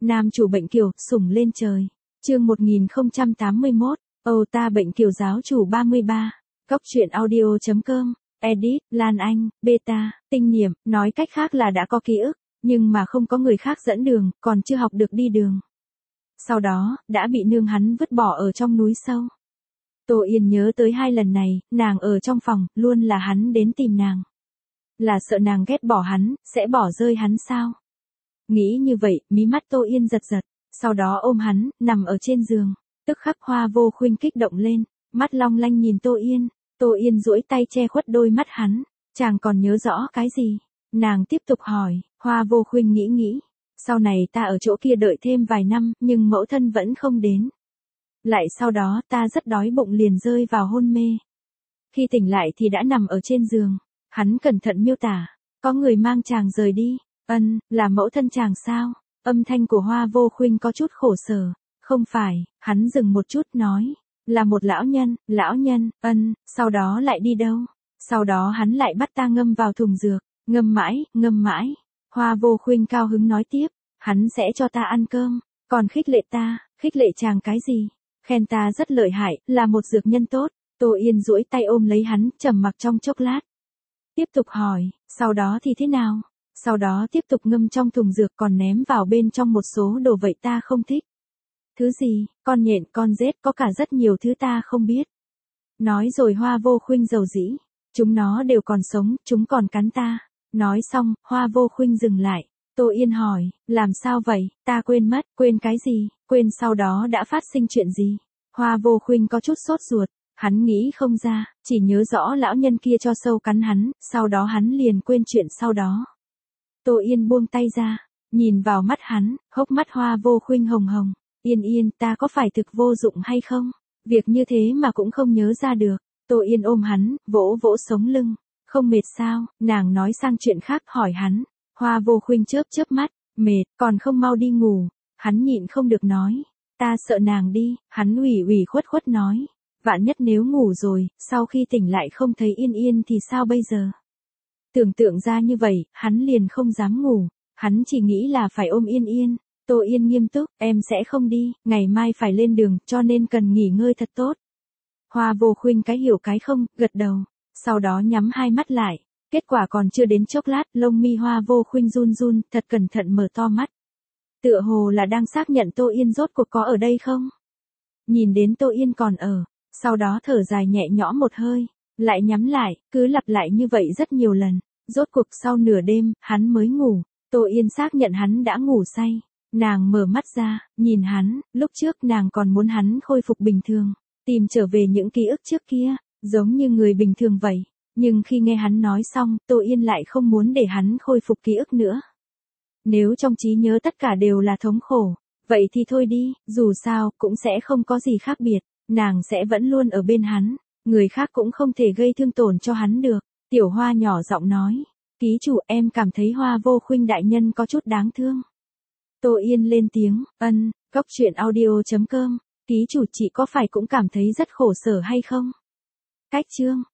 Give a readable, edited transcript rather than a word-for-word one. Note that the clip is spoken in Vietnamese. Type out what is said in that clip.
Nam chủ bệnh kiều, sủng lên trời. Chương 1081, Âu ta bệnh kiều giáo chủ 33. Góc truyện audio.com. Edit, Lan Anh, Beta, Tinh Niệm, nói cách khác là đã có ký ức, nhưng mà không có người khác dẫn đường, còn chưa học được đi đường. Sau đó, đã bị nương hắn vứt bỏ ở trong núi sâu. Tô Yên nhớ tới 2 lần này, nàng ở trong phòng, luôn là hắn đến tìm nàng. Là sợ nàng ghét bỏ hắn, sẽ bỏ rơi hắn sao? Nghĩ như vậy, mí mắt Tô Yên giật giật, sau đó ôm hắn, nằm ở trên giường. Tức khắc Hoa Vô Khuynh kích động lên, mắt long lanh nhìn Tô Yên. Tô Yên duỗi tay che khuất đôi mắt hắn. Chàng còn nhớ rõ cái gì? Nàng tiếp tục hỏi. Hoa Vô Khuynh nghĩ. Sau này ta ở chỗ kia đợi thêm vài năm, nhưng mẫu thân vẫn không đến. Lại sau đó ta rất đói bụng liền rơi vào hôn mê. Khi tỉnh lại thì đã nằm ở trên giường. Hắn cẩn thận miêu tả. Có người mang chàng rời đi. Là mẫu thân chàng sao? Âm thanh của Hoa Vô Khuynh có chút khổ sở. Không phải, hắn dừng một chút nói. Là một lão nhân, sau đó lại đi đâu? Sau đó hắn lại bắt ta ngâm vào thùng dược, ngâm mãi. Hoa Vô Khuynh cao hứng nói tiếp, hắn sẽ cho ta ăn cơm, còn khích lệ chàng cái gì? Khen ta rất lợi hại, là một dược nhân tốt. Tô Yên duỗi tay ôm lấy hắn, trầm mặc trong chốc lát. Tiếp tục hỏi, sau đó thì thế nào? Sau đó tiếp tục ngâm trong thùng dược còn ném vào bên trong một số đồ vậy ta không thích. Thứ gì, con nhện, con rết, có cả rất nhiều thứ ta không biết. Nói rồi Hoa Vô Khuynh dầu dĩ. Chúng nó đều còn sống, chúng còn cắn ta. Nói xong, Hoa Vô Khuynh dừng lại. Tô Yên hỏi, làm sao vậy, ta quên mất, quên cái gì, quên sau đó đã phát sinh chuyện gì. Hoa Vô Khuynh có chút sốt ruột, hắn nghĩ không ra, chỉ nhớ rõ lão nhân kia cho sâu cắn hắn, sau đó hắn liền quên chuyện sau đó. Tô Yên buông tay ra, nhìn vào mắt hắn, hốc mắt Hoa Vô Khuynh hồng hồng. Yên, ta có phải thực vô dụng hay không? Việc như thế mà cũng không nhớ ra được. Tô Yên ôm hắn, vỗ sống lưng. Không mệt sao? Nàng nói sang chuyện khác hỏi hắn. Hoa Vô Khuynh chớp mắt, mệt, còn không mau đi ngủ. Hắn nhịn không được nói. Ta sợ nàng đi, hắn ủy khuất nói. Vạn nhất nếu ngủ rồi, sau khi tỉnh lại không thấy Yên thì sao bây giờ? Tưởng tượng ra như vậy, hắn liền không dám ngủ. Hắn chỉ nghĩ là phải ôm Yên. Tô Yên nghiêm túc, em sẽ không đi, ngày mai phải lên đường, cho nên cần nghỉ ngơi thật tốt. Hoa Vô Khuynh cái hiểu cái không, gật đầu, sau đó nhắm hai mắt lại. Kết quả còn chưa đến chốc lát, lông mi Hoa Vô Khuynh run, thật cẩn thận mở to mắt. Tựa hồ là đang xác nhận Tô Yên rốt cuộc có ở đây không? Nhìn đến Tô Yên còn ở, sau đó thở dài nhẹ nhõm một hơi, lại nhắm lại, cứ lặp lại như vậy rất nhiều lần. Rốt cuộc sau nửa đêm, hắn mới ngủ. Tô Yên xác nhận hắn đã ngủ say. Nàng mở mắt ra, nhìn hắn, lúc trước nàng còn muốn hắn khôi phục bình thường, tìm trở về những ký ức trước kia, giống như người bình thường vậy. Nhưng khi nghe hắn nói xong, Tô Yên lại không muốn để hắn khôi phục ký ức nữa. Nếu trong trí nhớ tất cả đều là thống khổ, vậy thì thôi đi, dù sao, cũng sẽ không có gì khác biệt, nàng sẽ vẫn luôn ở bên hắn, người khác cũng không thể gây thương tổn cho hắn được. Tiểu Hoa nhỏ giọng nói, ký chủ em cảm thấy Hoa Vô Khuynh đại nhân có chút đáng thương. Tô Yên lên tiếng, góc truyện audio.com, ký chủ chị có phải cũng cảm thấy rất khổ sở hay không? Cách chương